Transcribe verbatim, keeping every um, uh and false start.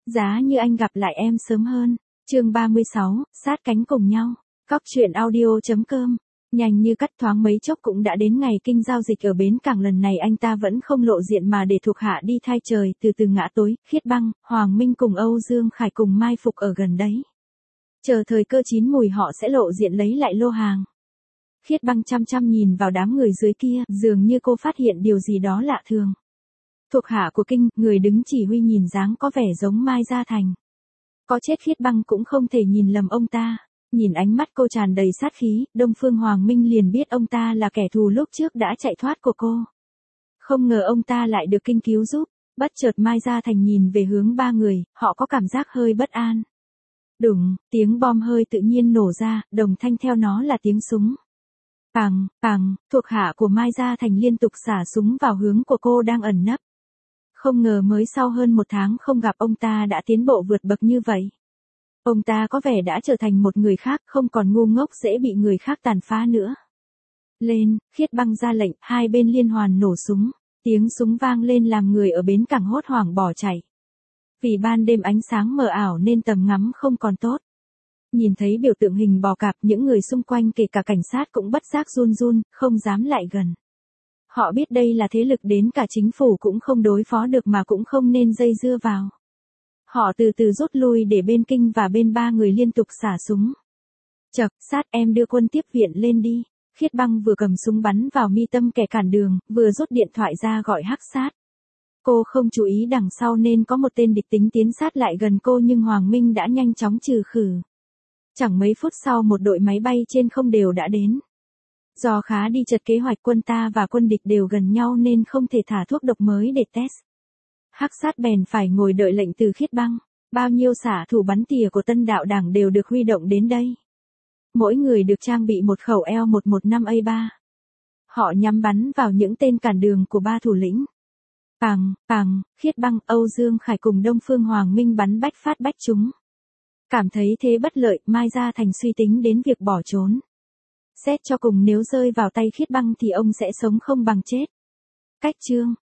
Giá như anh gặp lại em sớm hơn. Chương ba mươi sáu, sát cánh cùng nhau. Cóc truyện audio chấm com. Nhanh như cắt thoáng mấy chốc cũng đã đến ngày kinh giao dịch ở bến cảng, lần này anh ta vẫn không lộ diện mà để thuộc hạ đi thay trời, từ từ ngã tối, Khiết Băng, Hoàng Minh cùng Âu Dương Khải cùng mai phục ở gần đấy. Chờ thời cơ chín mùi họ sẽ lộ diện lấy lại lô hàng. Khiết Băng chăm chăm nhìn vào đám người dưới kia, dường như cô phát hiện điều gì đó lạ thường. Thuộc hạ của kinh, người đứng chỉ huy nhìn dáng có vẻ giống Mai Gia Thành. Có chết Khiết Băng cũng không thể nhìn lầm ông ta. Nhìn ánh mắt cô tràn đầy sát khí, Đông Phương Hoàng Minh liền biết ông ta là kẻ thù lúc trước đã chạy thoát của cô. Không ngờ ông ta lại được kinh cứu giúp. Bất chợt Mai Gia Thành nhìn về hướng ba người, họ có cảm giác hơi bất an. Đùng, tiếng bom hơi tự nhiên nổ ra, đồng thanh theo nó là tiếng súng. Pằng, pằng, thuộc hạ của Mai Gia Thành liên tục xả súng vào hướng của cô đang ẩn nấp. Không ngờ mới sau hơn một tháng không gặp ông ta đã tiến bộ vượt bậc như vậy. Ông ta có vẻ đã trở thành một người khác, không còn ngu ngốc dễ bị người khác tàn phá nữa. Lên, Khiết Băng ra lệnh, hai bên liên hoàn nổ súng. Tiếng súng vang lên làm người ở bến cảng hốt hoảng bỏ chạy. Vì ban đêm ánh sáng mờ ảo nên tầm ngắm không còn tốt. Nhìn thấy biểu tượng hình bò cạp, những người xung quanh kể cả cảnh sát cũng bất giác run run, không dám lại gần. Họ biết đây là thế lực đến cả chính phủ cũng không đối phó được mà cũng không nên dây dưa vào. Họ từ từ rút lui để bên kinh và bên ba người liên tục xả súng. Chậc, sát em đưa quân tiếp viện lên đi. Khiết Băng vừa cầm súng bắn vào mi tâm kẻ cản đường, vừa rút điện thoại ra gọi hắc sát. Cô không chú ý đằng sau nên có một tên địch tính tiến sát lại gần cô, nhưng Hoàng Minh đã nhanh chóng trừ khử. Chẳng mấy phút sau một đội máy bay trên không đều đã đến. Do khá đi chật kế hoạch quân ta và quân địch đều gần nhau nên không thể thả thuốc độc mới để test. Hắc sát bèn phải ngồi đợi lệnh từ Khiết Băng. Bao nhiêu xạ thủ bắn tỉa của Tân Đạo Đảng đều được huy động đến đây. Mỗi người được trang bị một khẩu L một một năm A ba. Họ nhắm bắn vào những tên cản đường của ba thủ lĩnh. Pằng, pằng, Khiết Băng, Âu Dương Khải cùng Đông Phương Hoàng Minh bắn bách phát bách chúng. Cảm thấy thế bất lợi, Mai Gia Thành suy tính đến việc bỏ trốn. Xét cho cùng nếu rơi vào tay Khiết Băng thì ông sẽ sống không bằng chết. Cách chương.